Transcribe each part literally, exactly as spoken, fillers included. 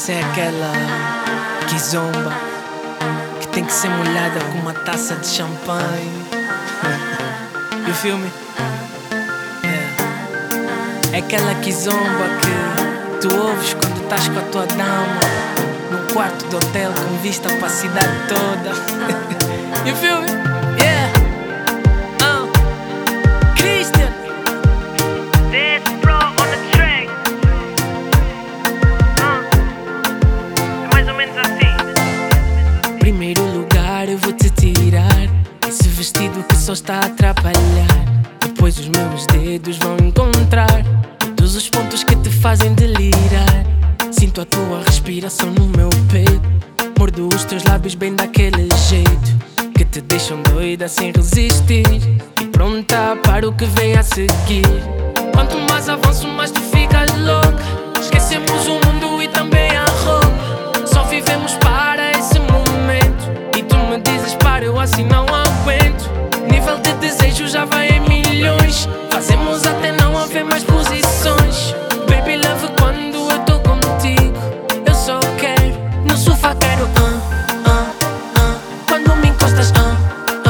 Essa é aquela que zomba, que tem que ser molhada com uma taça de champanhe. E o filme? É. É aquela que zomba que tu ouves quando estás com a tua dama num quarto de hotel com vista para a cidade toda. E o filme? Yeah. Uh. Christian. This bro on the track. Uh. É mais ou menos assim. Primeiro lugar eu vou te tirar esse vestido que só está a atrapalhar. Depois os meus dedos vão encontrar todos os pontos que te fazem delirar. Sinto a tua respiração no meu peito, mordo os teus lábios bem daquele jeito que te deixam doida sem resistir e pronta para o que vem a seguir. Quanto mais avanço, mais tu ficas louca. Esquecemos o mundo e também a roupa. Só vivemos para esse momento e tu me dizes para, eu assim não aguento. Nível de desejo já vai em milhões. Fazemos até não haver mais posições. Baby love, quando eu tô contigo eu só quero, no sofá quero uh, uh, uh. Quando me encostas uh,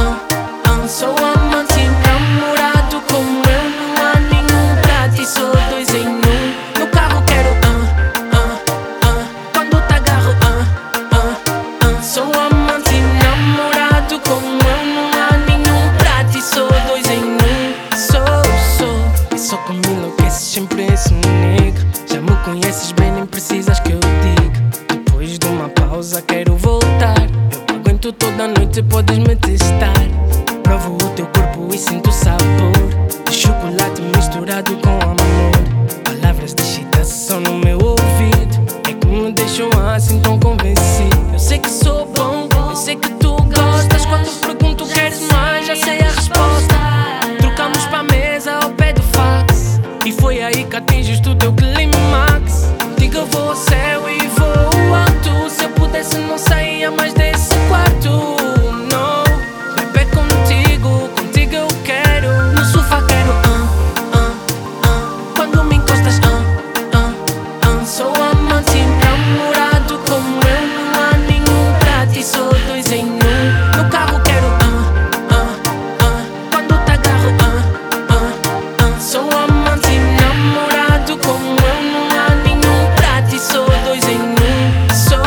uh, uh. Sou amante namorado como eu, não há nenhum pra ti, sou dois em um. No carro quero uh, uh, uh. Quando te agarro uh, uh, uh. Sou amante namorado como eu, não há nenhum pra ti, sou dois em um. Sou, sou, e só como enlouqueces sempre esse nega. Já me conheces bem, nem precisas que eu diga. Depois de uma pausa quero voltar. Eu aguento toda a noite, podes me testar. Provo o teu corpo e sinto o sabor de chocolate misturado com amor. Palavras de excitação no meu ouvido é que me deixam assim tão convencido. Eu sei que sou bom, eu sei que tu gostas. Quando pergunto queres mais, já sei a resposta. Trocamos pra mesa ao pé do fax e foi aí que atingiste o teu climax. Diga eu vou ao céu e vou alto. Se eu pudesse não saía mais desse quarto. Não, bebê contigo, contigo eu quero. No sofá quero uh, uh, uh. Quando me encostas uh, uh, uh. Sou amante namorado como eu, não há nenhum pra ti, sou dois em um. No carro quero uh, uh, uh. Quando te agarro uh, uh, uh. Sou amante namorado como eu, não há nenhum pra ti, sou dois em um. Sou,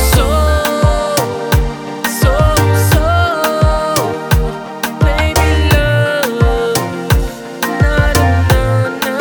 sou, sou, sou, baby love. Na, na, na,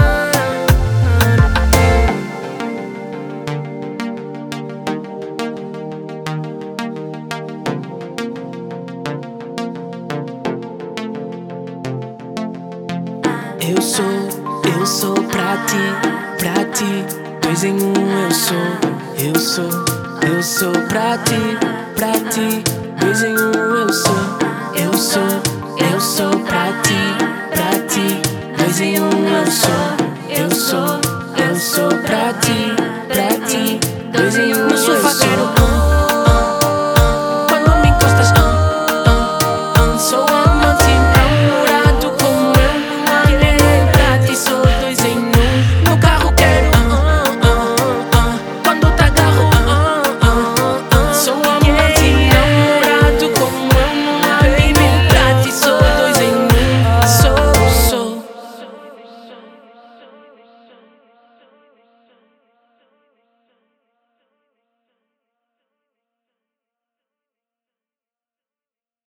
na. Eu sou, eu sou pra ti, pra ti, dois em um eu sou. Eu sou, eu sou pra ti, pra ti, dois em um eu sou. Eu sou, eu sou pra ti, pra ti, dois em um eu sou. Eu sou, eu sou pra ti, pra ti, dois em um eu sou. No sofá quero